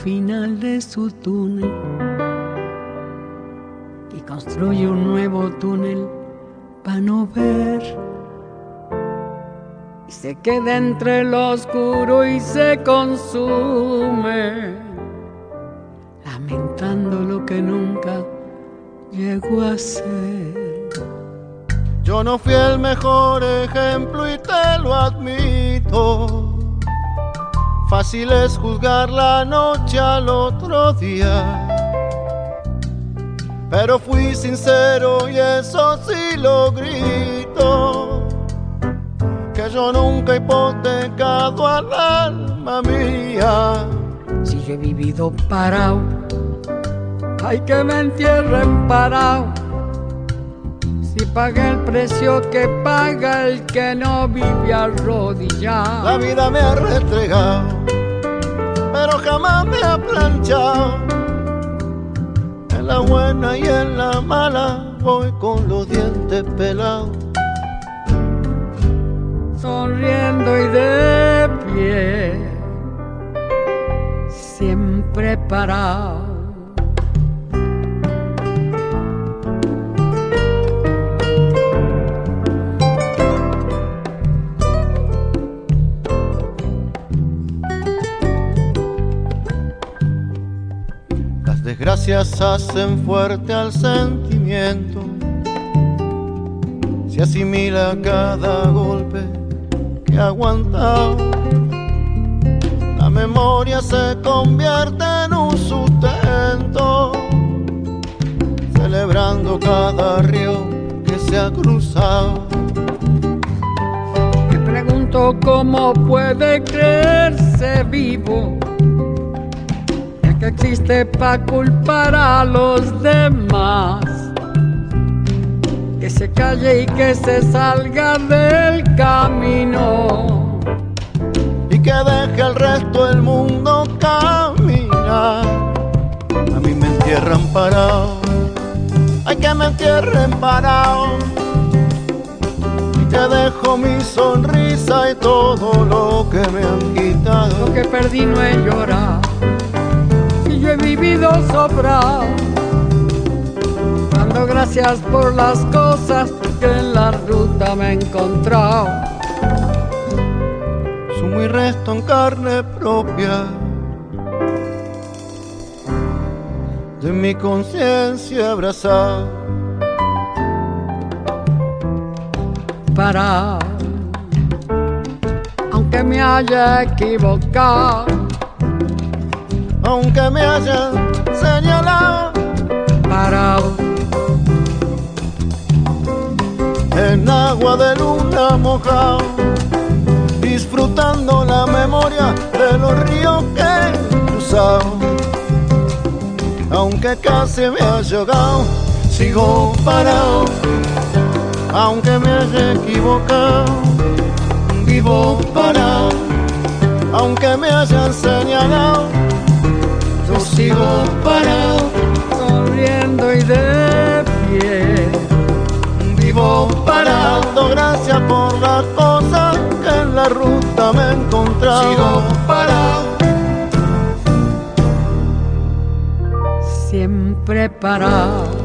final de su túnel y construye un nuevo túnel para no ver. Y se queda entre lo oscuro y se consume, lamentando lo que nunca llegó a ser. Yo no fui el mejor ejemplo y te lo admito. Fácil es juzgar la noche al otro día, pero fui sincero y eso sí lo grito, que yo nunca he hipotecado al alma mía. Si yo he vivido parado, hay que me entierren parado. Si pagué el precio que paga el que no vive arrodillado. La vida me ha restregado, pero jamás me ha planchado. En la buena y en la mala voy con los dientes pelados, sonriendo y de pie, siempre parado. Desgracias hacen fuerte al sentimiento, se asimila cada golpe que ha aguantado. La memoria se convierte en un sustento, celebrando cada río que se ha cruzado. Me pregunto cómo puede creerse vivo, que existe pa' culpar a los demás, que se calle y que se salga del camino y que deje al resto del mundo caminar. A mí me entierran parado, hay que me entierren parado, y te dejo mi sonrisa y todo lo que me han quitado. Lo que perdí no he llorado, yo he vivido sobrado, dando gracias por las cosas que en la ruta me he encontrado. Sumo y resto en carne propia de mi conciencia abrazado, parado, aunque me haya equivocado, aunque me hayan señalado, parado en agua de luna mojado, disfrutando la memoria de los ríos que he cruzado. Aunque casi me haya ahogado, sigo parado, aunque me haya equivocado, vivo parado, aunque me hayan señalado, yo sigo parado, sonriendo y de pie, vivo parado. Gracias por las cosas que en la ruta me he encontrado. Sigo parado, siempre parado.